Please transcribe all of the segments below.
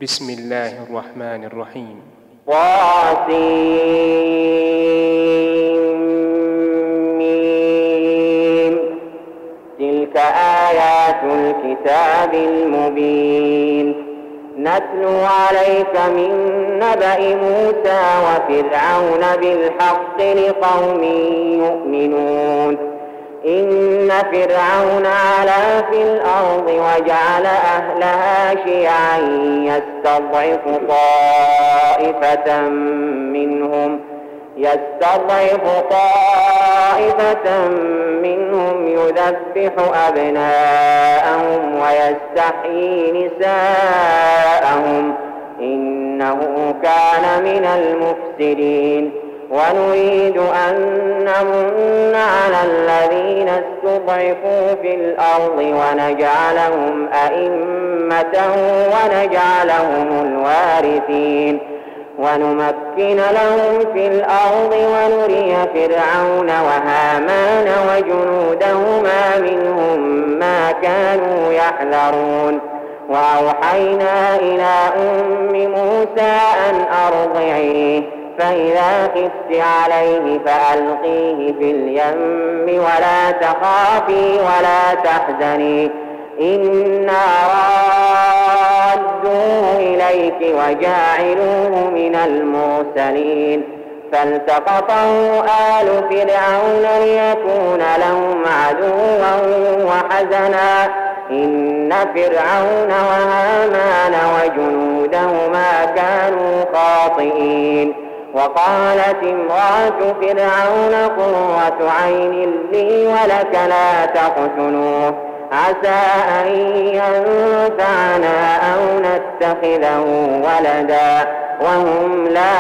بسم الله الرحمن الرحيم. طاسيم. تلك آيات الكتاب المبين. نتلو عليك من نبأ موسى وفرعون بالحق لقوم يؤمنون. إن فرعون علا في الأرض وجعل أهلها شيعا يستضعف طائفة منهم يذبح أبناءهم ويستحيي نساءهم إنه كان من المفسدين. ونريد أن نمن على الذين استضعفوا في الأرض ونجعلهم أئمة ونجعلهم الوارثين ونمكن لهم في الأرض ونري فرعون وهامان وجنودهما منهم ما كانوا يحذرون. وأوحينا إلى أم موسى أن أرضعيه فإذا خفت عليه فألقيه في اليم ولا تخافي ولا تحزني إنا رادوه إليك وجاعلوه من المرسلين. فالتقطه آل فرعون ليكون لهم عدوا وحزنا إن فرعون وهامان وجنودهما كانوا خاطئين. وقالت امرأة فرعون قرة عين لي ولك لا تقتلوه عسى أن ينفعنا أو نتخذه ولدا وهم لا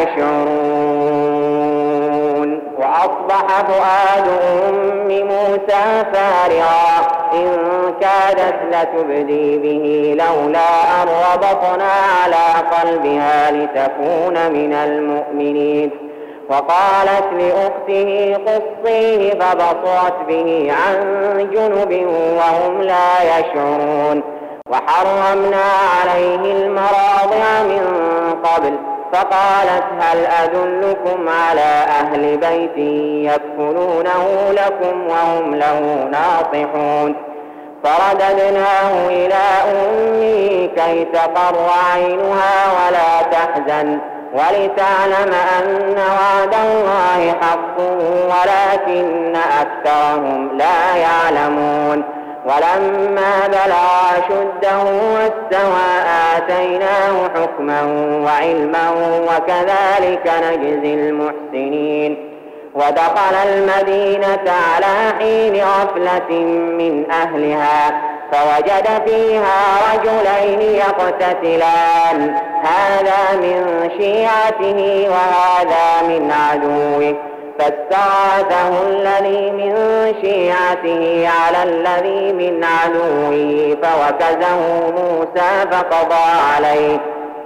يشعرون. وأصبح فؤاد أم موسى فارغا إن كادت لتبدي به لولا أن ربطنا على قلبها لتكون من المؤمنين. وقالت لأخته قصيه فبصرت به عن جنب وهم لا يشعرون. وحرمنا عليه المراضع من قبل فقالت هل أدلكم على أهل بيت يكفلونه لكم وهم له ناصحون. فرددناه إلى أمه كي تقر عينها ولا تحزن ولتعلم أن وعد الله حق ولكن أكثرهم لا يعلمون. ولما بلغ أشده واستوى آتيناه حكما وعلما وكذلك نجزي المحسنين. ودخل المدينة على حين غفلة من أهلها فوجد فيها رجلين يقتتلان هذا من شيعته وهذا من عدوه فاستغاثه الذي من شيعته على الذي من عدوه فوكزه موسى فقضى عليه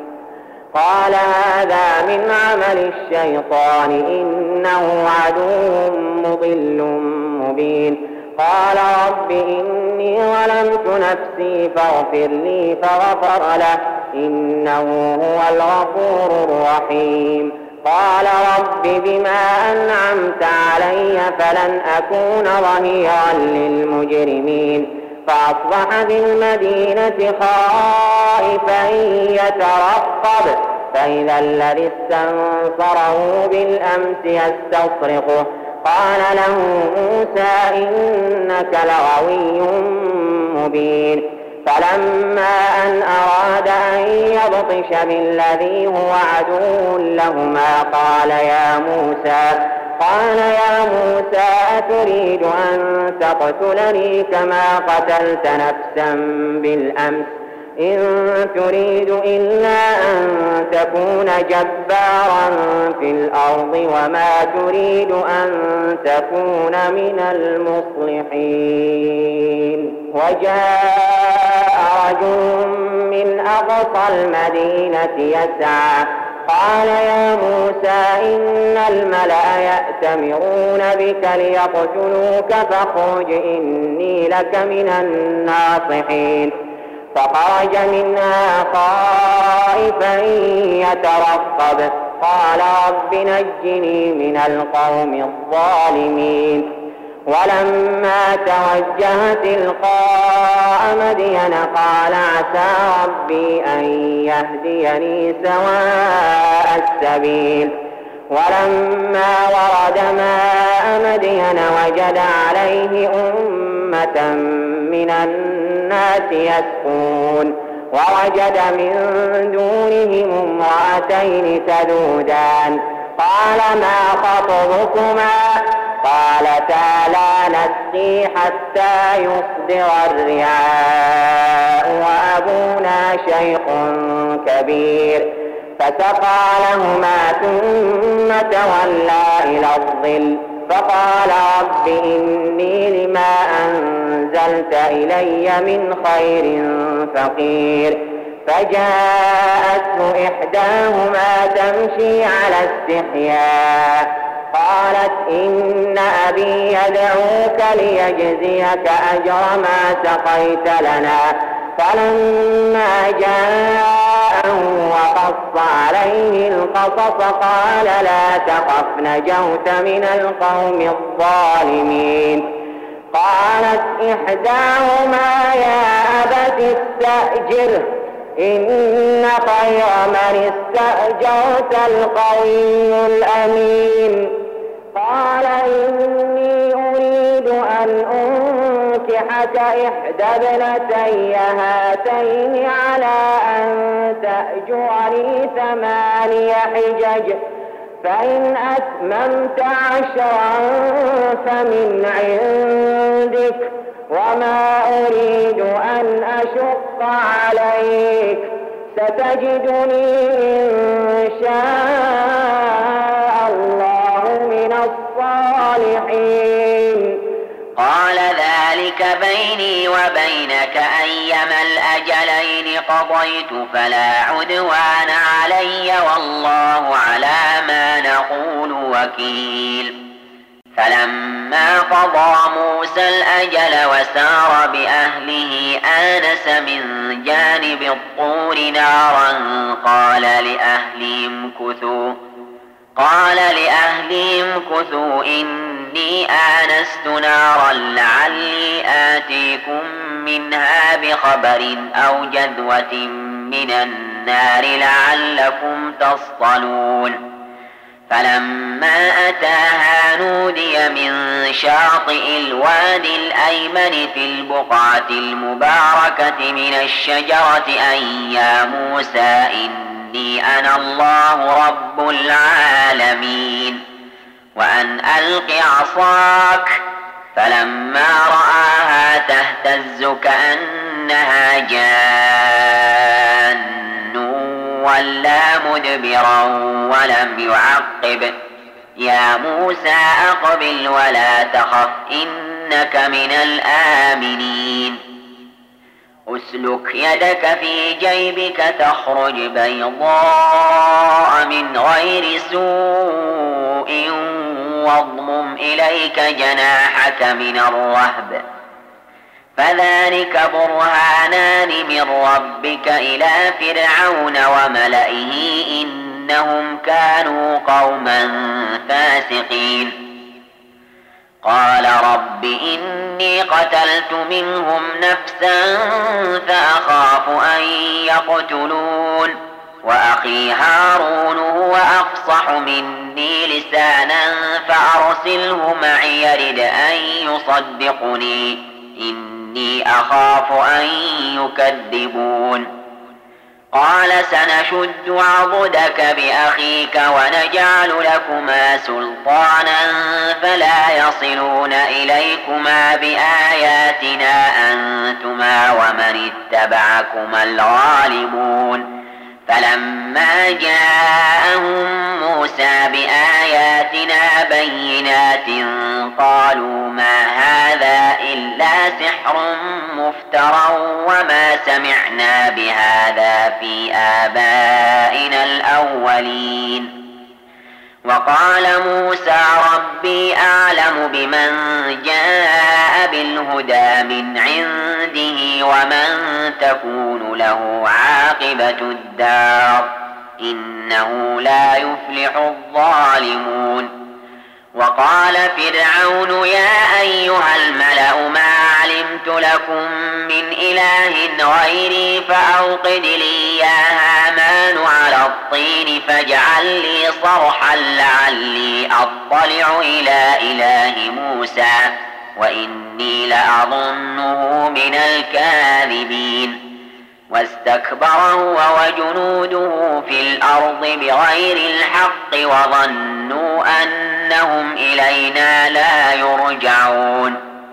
قال هذا من عمل الشيطان إنه عدو مضل مبين. قال رب إني ظلمت نفسي فاغفر لي فغفر له إنه هو الغفور الرحيم. قال رب بما أنعمت علي فلن أكون ظهيرا للمجرمين. فأصبح بالمدينة خائفا يترقب فإذا الذي استنصره بالأمس يستصرخه قال له موسى إنك لغوي مبين. فلما أن أراد أن يبطش بالذي هو عدو لهما قال يا موسى أتريد أن تقتلني كما قتلت نفسا بالأمس إن تريد إلا أن تكون جبارا في الأرض وما تريد أن تكون من المصلحين. وجاء رجل من أقصى المدينة يسعى قال يا موسى إن الملأ يأتمرون بك ليقتلوك فاخرج إني لك من الناصحين. فخرج منها خائفا يترقب قال رب نجني من القوم الظالمين ولما توجه تلقاء مدين قال عسى ربي أن يهديني سواء السبيل ولما ورد ماء مدين وجد عليه أمة من الناس يسقون ووجد من دونهم امرأتين تذودان قال ما خطبكما قالتا لا نسقي حتى يصدر الرعاء وأبونا شيخ كبير فسقى لهما ثم تولى إلى الظل فقال رب إني لما أنزلت إلي من خير فقير فجاءته إحداهما تمشي على استحياء قالت إن أبي يدعوك ليجزيك أجر ما سقيت لنا فلما جاءه وقص عليه القصص قال لا تخف نجوت من القوم الظالمين قالت إحداهما يا أبت استأجره إن خير من استأجرت القوي الأمين قال إني أريد أن أنكحك إحدى ابنتي هاتين على أن تأجرني 8 حجج فإن أتممت 10 فمن عندك وما أريد أن أشق عليك ستجدني إن شاء الله من الصالحين قال ذلك بيني وبينك أيما الأجلين قضيت فلا عدوان علي والله على ما نقول وكيل فلما قضى موسى الأجل وسار بأهله آنس من جانب الطور نارا قال لأهلهم كثوا إني آنست نارا لعلي آتيكم منها بخبر أو جذوة من النار لعلكم تصطلون فلما أتاها نودي من شاطئ الوادي الأيمن في البقعة المباركة من الشجرة أن يا موسى إني أنا الله رب العالمين وأن ألق عصاك فلما رآها تهتز كأنها جان ولا مدبرا ولم يعقب يا موسى أقبل ولا تخف إنك من الآمنين أسلك يدك في جيبك تخرج بيضاء من غير سوء واضمم إليك جناحك من الرهب فذلك برهانان من ربك إلى فرعون وملئه إنهم كانوا قوما فاسقين قال رب إني قتلت منهم نفسا فأخاف أن يقتلون وأخي هارون هو أفصح مني لسانا فأرسله معي يرد أن يصدقني إني أخاف أن يكذبون قال سنشد عضدك بأخيك ونجعل لكما سلطانا فلا يصلون إليكما بآياتنا أنتما ومن اتبعكما الغالبون فلما جاءهم موسى بآياتنا بينات قالوا ما هذا إلا سحر مفترى وما سمعنا بهذا في آبائنا الأولين وقال موسى ربي أعلم بمن جاء بالهدى من عنده ومن تكون له عاقبة الدار إنه لا يفلح الظالمون. وقال فرعون يا أيها الملأ ما علمت لكم من إله غيري فأوقد لي يا هامان على الطين فاجعل لي صرحا لعلي أطلع إلى إله موسى وإني لأظنه من الكاذبين. واستكبر هو وجنوده في الأرض بغير الحق وظنوا أنهم إلينا لا يرجعون.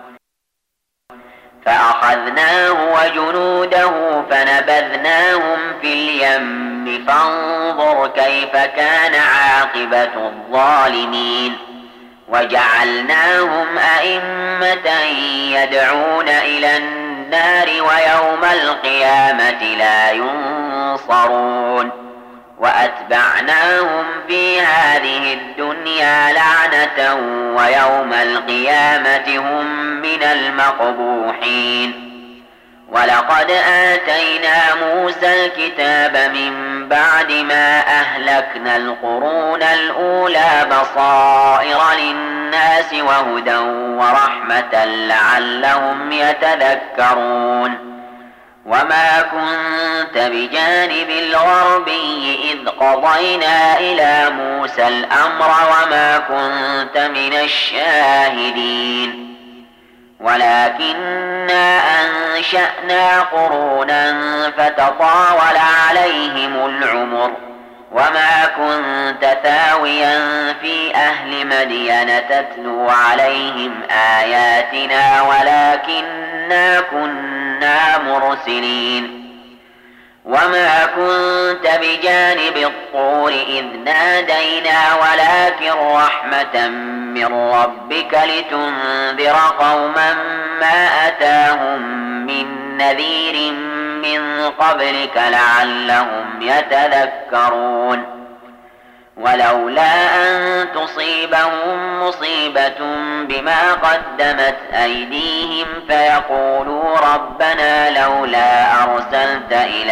فأخذناه وجنوده فنبذناهم في اليم فانظر كيف كان عاقبة الظالمين. وجعلناهم أئمة يدعون إلى النار ويوم القيامة لا ينصرون. وأتبعناهم في هذه الدنيا لعنة ويوم القيامة هم من المقبوحين. ولقد آتينا موسى الكتاب من بعد ما أهلكنا القرون الأولى بصائر للناس وهدى ورحمة لعلهم يتذكرون. وما كنت بجانب الغربي إذ قضينا إلى موسى الأمر وما كنت من الشاهدين ولكننا أنشأنا قرونا فتطاول عليهم العمر وما كنت ثاويا في أهل مدين تتلو عليهم آياتنا ولكننا كنا مرسلين. وما كنت بجانب الطور إذ نادينا ولكن رحمة من ربك لتنذر قوما ما أتاهم من نذير من قبلك لعلهم يتذكرون. ولولا أن تصيبهم مصيبة بما قدمت أيديهم فيقولوا ربنا لولا أرسلت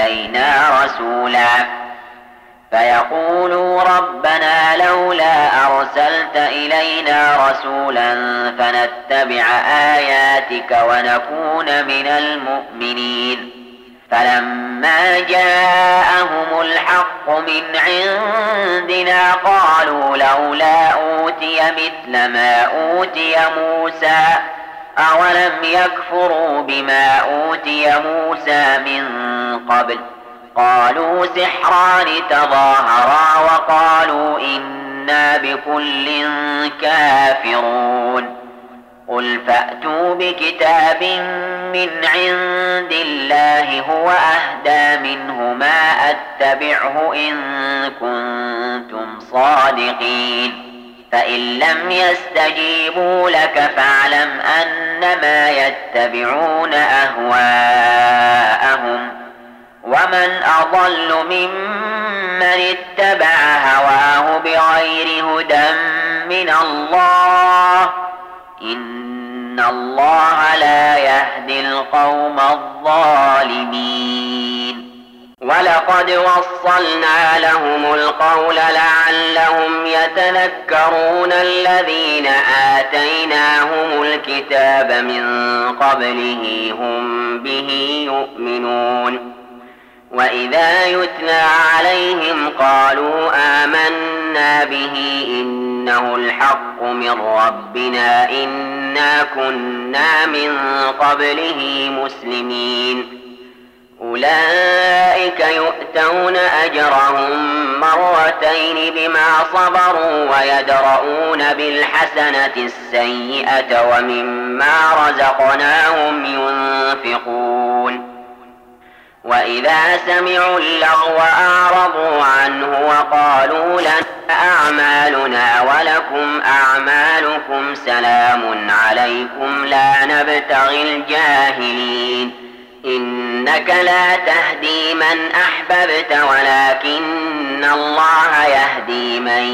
إلينا رسولا فنتبع آياتك ونكون من المؤمنين. فلما جاءهم الحق من عندنا قالوا لولا أوتي مثل ما أوتي موسى أولم يكفروا بما أوتي موسى من قبل. قالوا سحران تظاهرا وقالوا إنا بكل كافرون. قل فأتوا بكتاب من عند الله هو أهدى منه ما أتبعه إن كنتم صادقين. فإن لم يستجيبوا لك فاعلم أنما يتبعون أهواءهم ومن أضل ممن اتبع هواه بغير هدى من الله إن الله لا يهدي القوم الظالمين. ولقد وصلنا لهم القول لعلهم يتذكرون الذين آتيناهم الكتاب من قبله هم به يؤمنون. وإذا يتلى عليهم قالوا آمنا به إنه الحق من ربنا إنا كنا من قبله مسلمين. أولئك يؤتون أجرهم مرتين بما صبروا ويدرؤون بالحسنة السيئة ومما رزقناهم ينفقون. وإذا سمعوا اللغو أعرضوا عنه وقالوا لنا أعمالنا ولكم أعمالكم سلام عليكم لا نبتغي الجاهلين. إنك لا تهدي من أحببت ولكن الله يهدي من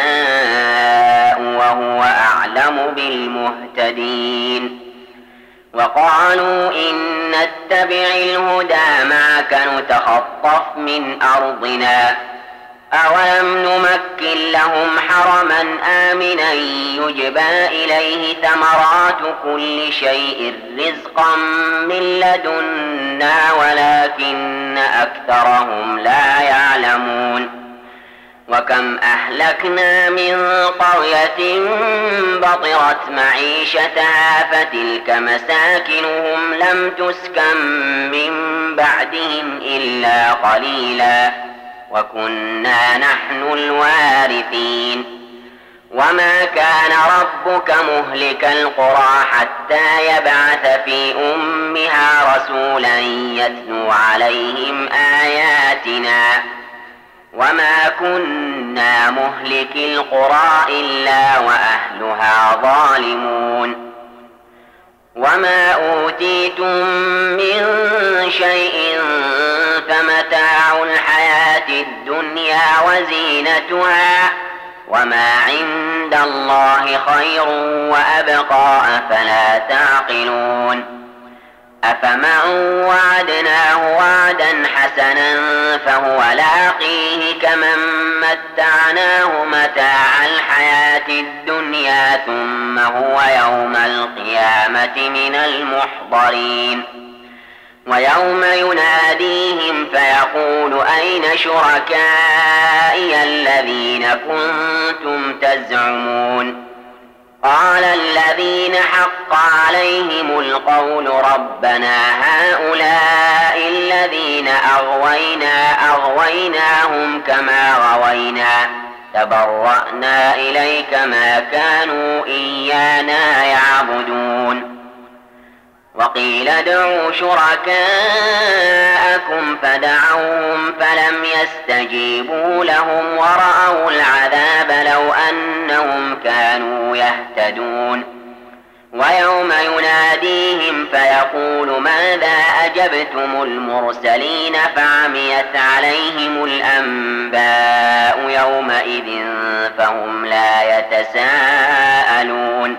يشاء وهو أعلم بالمهتدين. وقالوا إن نتبع الهدى معك نتخطف من أرضنا أولم نمكن لهم حرما آمنا يجبى إليه ثمرات كل شيء رزقا من لدنا ولكن أكثرهم لا يعلمون وكم أهلكنا من قرية بطرت معيشتها فتلك مساكنهم لم تسكن من بعدهم إلا قليلا وكنا نحن الوارثين وما كان ربك مهلك القرى حتى يبعث في أمها رسولا يتلو عليهم آياتنا وما كنا مهلك القرى إلا وأهلها ظالمون وما أوتيتم من شيء فمتاع الحياة الدنيا وزينتها وما عند الله خير وأبقى أفلا تعقلون أفمن وعدناه وعدا حسنا فهو لاقيه كمن متعناه متاع الحياة الدنيا ثم هو يوم القيامة من المحضرين ويوم يناديهم فيقول أين شركائي الذين كنتم تزعمون قال الذين حق عليهم القول ربنا هؤلاء الذين أغويناهم كما غوينا تبرأنا إليك ما كانوا إيانا يعبدون وقيل ادعوا شركاءكم فدعوهم فلم يستجيبوا لهم ورأوا العذاب لو أنهم كانوا يهتدون ويوم يناديهم فيقول ماذا أجبتم المرسلين فعميت عليهم الأنباء يومئذ فهم لا يتساءلون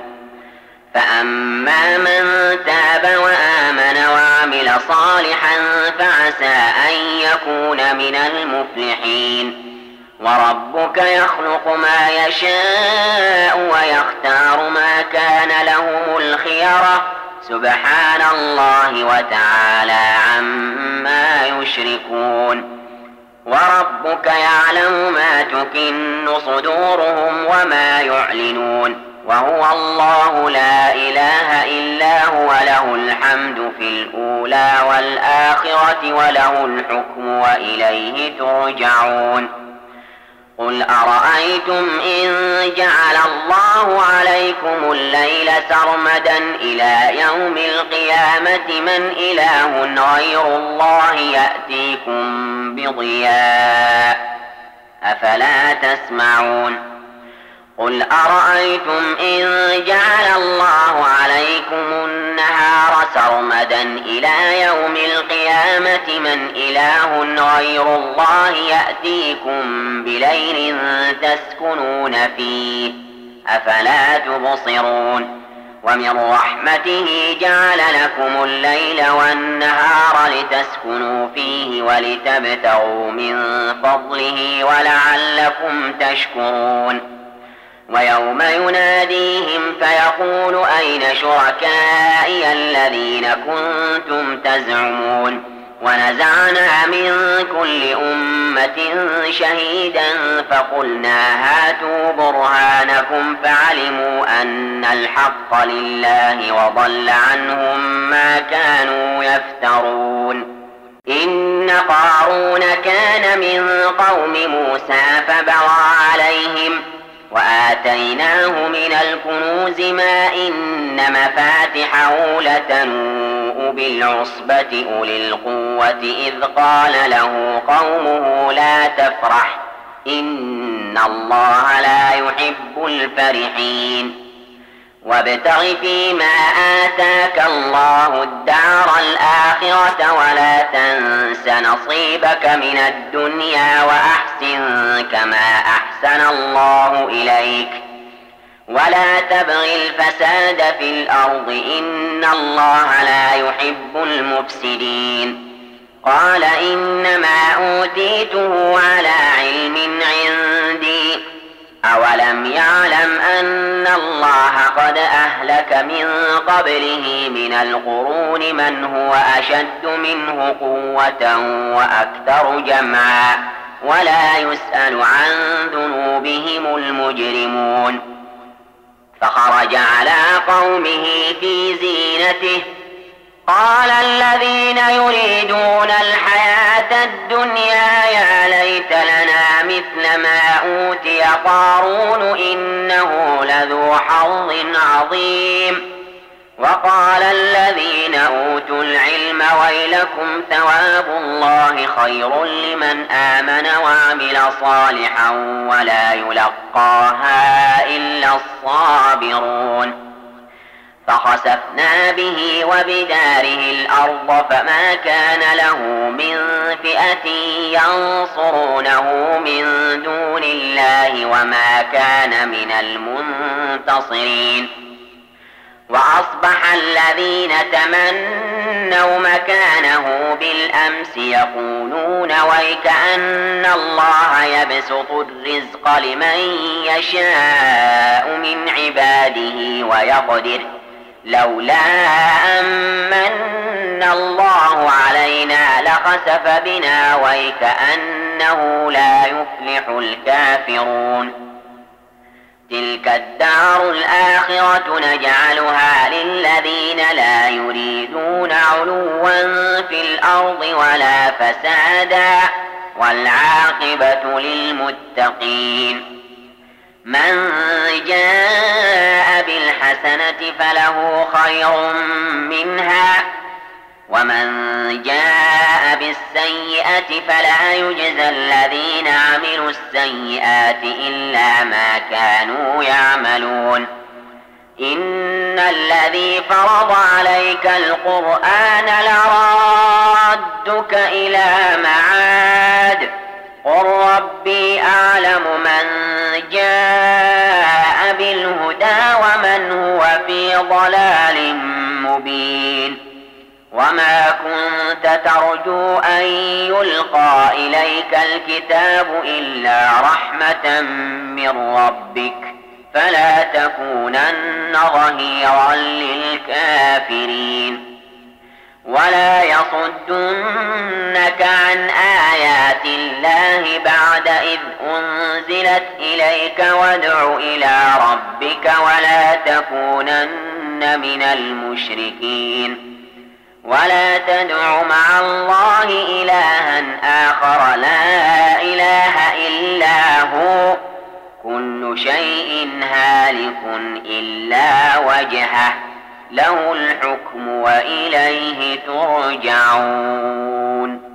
فأما من تاب وآمن وعمل صالحا فعسى أن يكون من المفلحين وربك يخلق ما يشاء ويختار ما كان لهم الخيرة سبحان الله وتعالى عما يشركون وربك يعلم ما تكن صدورهم وما يعلنون وهو الله لا إله إلا هو له الحمد في الأولى والآخرة وله الحكم وإليه ترجعون قل أرأيتم إن جعل الله عليكم الليل سرمدا إلى يوم القيامة من إله غير الله يأتيكم بضياء أفلا تسمعون قل أرأيتم إن جعل الله عليكم النهار سرمدا إلى يوم القيامة من إله غير الله يأتيكم بليل تسكنون فيه أفلا تبصرون ومن رحمته جعل لكم الليل والنهار لتسكنوا فيه ولتبتغوا من فضله ولعلكم تشكرون ويوم يناديهم فيقول أين شركائي الذين كنتم تزعمون ونزعنا من كل أمة شهيدا فقلنا هاتوا برهانكم فعلموا أن الحق لله وضل عنهم ما كانوا يفترون إن قارون كان من قوم موسى فبغى عليهم وآتيناه من الكنوز ما إن مفاتحه لتنوء بالعصبة أولي القوة إذ قال له قومه لا تفرح إن الله لا يحب الفرحين وابتغ فيما آتاك الله الدار الآخرة ولا تنس نصيبك من الدنيا وأحسن كما أحسن الله إليك ولا تبغ الفساد في الأرض إن الله لا يحب المفسدين. قال إنما أوتيته على علم عندي أولم يعلم أن الله قد أهلك من قبله من القرون من هو أشد منه قوة وأكثر جمعا ولا يسأل عن ذنوبهم المجرمون. فخرج على قومه في زينته قال الذين يريدون الحياة الدنيا يا ليت لنا مثل ما أوتي قارون إنه لذو حظ عظيم. وقال الذين أوتوا العلم ويلكم ثواب الله خير لمن آمن وعمل صالحا ولا يلقاها إلا الصابرون. فخسفنا به وبداره الأرض فما كان له من فئة ينصرونه من دون الله وما كان من المنتصرين. وأصبح الذين تمنوا مكانه بالأمس يقولون ويكأن الله يبسط الرزق لمن يشاء من عباده ويقدر لولا أمن الله علينا لخسف بنا ويكأنه لا يفلح الكافرون. تلك الدار الآخرة نجعلها للذين لا يريدون علوا في الأرض ولا فسادا والعاقبة للمتقين. من جاء بالحسنة فله خير منها ومن جاء بالسيئة فلا يجزى الذين عملوا السيئات إلا ما كانوا يعملون. إن الذي فرض عليك القرآن لرادك إلى معاد قل ربي أعلم من جاء بالهدى ومن هو في ضلال مبين. وما كنت ترجو أن يلقى إليك الكتاب إلا رحمة من ربك فلا تكونن ظهيرا للكافرين. ولا يصدنك عن آيات الله بعد إذ أنزلت إليك وادع إلى ربك ولا تكونن من المشركين. ولا تدع مع الله إلها آخر لا إله إلا هو كل شيء هالك إلا وجهه له الحكم وإليه ترجعون.